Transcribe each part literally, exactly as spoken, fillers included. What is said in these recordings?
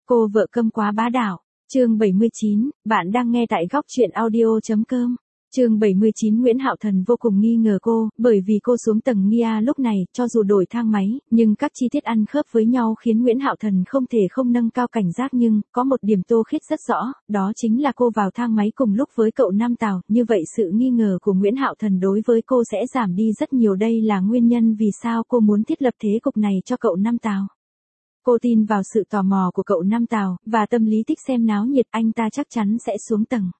Cô vợ câm quá bá đạo. Chương bảy mươi chín, bạn đang nghe tại góc truyện audio.com. Chương bảy mươi chín. Nguyễn Hạo Thần vô cùng nghi ngờ cô, bởi vì cô xuống tầng nghi A lúc này, cho dù đổi thang máy, nhưng các chi tiết ăn khớp với nhau khiến Nguyễn Hạo Thần không thể không nâng cao cảnh giác, nhưng có một điểm Tô Khiết rất rõ, đó chính là cô vào thang máy cùng lúc với cậu Nam Tào, như vậy sự nghi ngờ của Nguyễn Hạo Thần đối với cô sẽ giảm đi rất nhiều, đây là nguyên nhân vì sao cô muốn thiết lập thế cục này cho cậu Nam Tào. Cô tin vào sự tò mò của cậu Nam Tào, và tâm lý thích xem náo nhiệt, anh ta chắc chắn sẽ xuống tầng.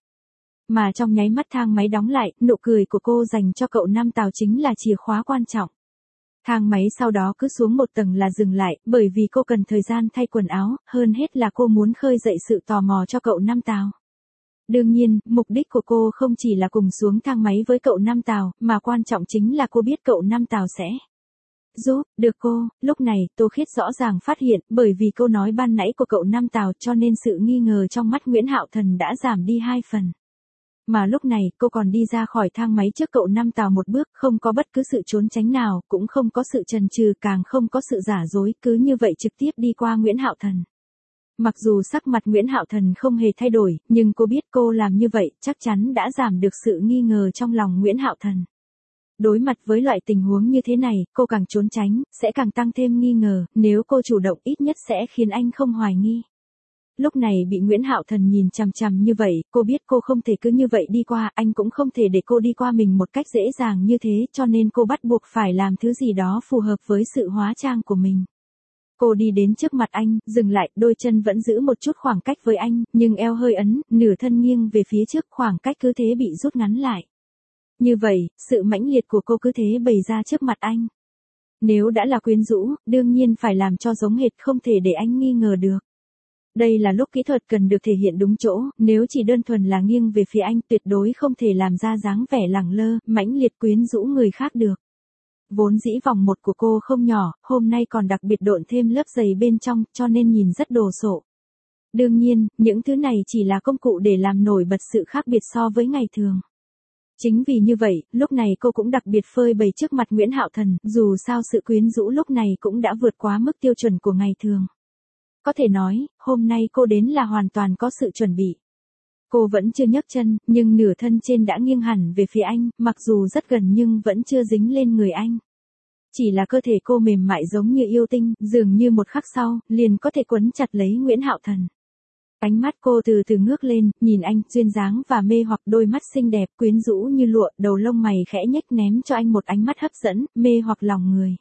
Mà trong nháy mắt thang máy đóng lại, nụ cười của cô dành cho cậu Nam Tào chính là chìa khóa quan trọng. Thang máy sau đó cứ xuống một tầng là dừng lại, bởi vì cô cần thời gian thay quần áo, hơn hết là cô muốn khơi dậy sự tò mò cho cậu Nam Tào. Đương nhiên, mục đích của cô không chỉ là cùng xuống thang máy với cậu Nam Tào, mà quan trọng chính là cô biết cậu Nam Tào sẽ giúp được cô. Lúc này, Tô Khiết rõ ràng phát hiện, bởi vì câu nói ban nãy của cậu Nam Tào cho nên sự nghi ngờ trong mắt Nguyễn Hạo Thần đã giảm đi hai phần. Mà lúc này, cô còn đi ra khỏi thang máy trước cậu Nam Tào một bước, không có bất cứ sự trốn tránh nào, cũng không có sự chần chừ, càng không có sự giả dối, cứ như vậy trực tiếp đi qua Nguyễn Hạo Thần. Mặc dù sắc mặt Nguyễn Hạo Thần không hề thay đổi, nhưng cô biết cô làm như vậy, chắc chắn đã giảm được sự nghi ngờ trong lòng Nguyễn Hạo Thần. Đối mặt với loại tình huống như thế này, cô càng trốn tránh, sẽ càng tăng thêm nghi ngờ, nếu cô chủ động ít nhất sẽ khiến anh không hoài nghi. Lúc này bị Nguyễn Hạo Thần nhìn chằm chằm như vậy, cô biết cô không thể cứ như vậy đi qua, anh cũng không thể để cô đi qua mình một cách dễ dàng như thế, cho nên cô bắt buộc phải làm thứ gì đó phù hợp với sự hóa trang của mình. Cô đi đến trước mặt anh, dừng lại, đôi chân vẫn giữ một chút khoảng cách với anh, nhưng eo hơi ấn, nửa thân nghiêng về phía trước, khoảng cách cứ thế bị rút ngắn lại. Như vậy, sự mãnh liệt của cô cứ thế bày ra trước mặt anh. Nếu đã là quyến rũ, đương nhiên phải làm cho giống hệt, không thể để anh nghi ngờ được. Đây là lúc kỹ thuật cần được thể hiện đúng chỗ, nếu chỉ đơn thuần là nghiêng về phía anh, tuyệt đối không thể làm ra dáng vẻ lẳng lơ, mãnh liệt quyến rũ người khác được. Vốn dĩ vòng một của cô không nhỏ, hôm nay còn đặc biệt độn thêm lớp giày bên trong, cho nên nhìn rất đồ sộ. Đương nhiên, những thứ này chỉ là công cụ để làm nổi bật sự khác biệt so với ngày thường. Chính vì như vậy, lúc này cô cũng đặc biệt phơi bày trước mặt Nguyễn Hạo Thần, dù sao sự quyến rũ lúc này cũng đã vượt quá mức tiêu chuẩn của ngày thường. Có thể nói, hôm nay cô đến là hoàn toàn có sự chuẩn bị. Cô vẫn chưa nhấc chân, nhưng nửa thân trên đã nghiêng hẳn về phía anh, mặc dù rất gần nhưng vẫn chưa dính lên người anh. Chỉ là cơ thể cô mềm mại giống như yêu tinh, dường như một khắc sau, liền có thể quấn chặt lấy Nguyễn Hạo Thần. Ánh mắt cô từ từ ngước lên, nhìn anh, duyên dáng và mê hoặc, đôi mắt xinh đẹp, quyến rũ như lụa, đầu lông mày khẽ nhếch ném cho anh một ánh mắt hấp dẫn, mê hoặc lòng người.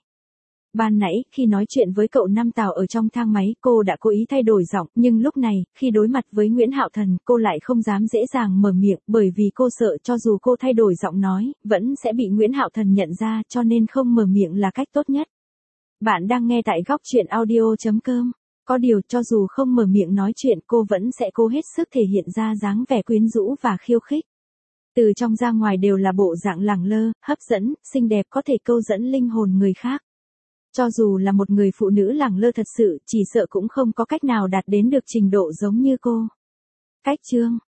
Ban nãy, khi nói chuyện với cậu Nam Tào ở trong thang máy, cô đã cố ý thay đổi giọng, nhưng lúc này, khi đối mặt với Nguyễn Hạo Thần, cô lại không dám dễ dàng mở miệng, bởi vì cô sợ cho dù cô thay đổi giọng nói, vẫn sẽ bị Nguyễn Hạo Thần nhận ra, cho nên không mở miệng là cách tốt nhất. Bạn đang nghe tại góc truyện audio.com. Có điều, cho dù không mở miệng nói chuyện, cô vẫn sẽ cố hết sức thể hiện ra dáng vẻ quyến rũ và khiêu khích. Từ trong ra ngoài đều là bộ dạng lẳng lơ, hấp dẫn, xinh đẹp, có thể câu dẫn linh hồn người khác. Cho dù là một người phụ nữ lẳng lơ thật sự, chỉ sợ cũng không có cách nào đạt đến được trình độ giống như cô. Cách chương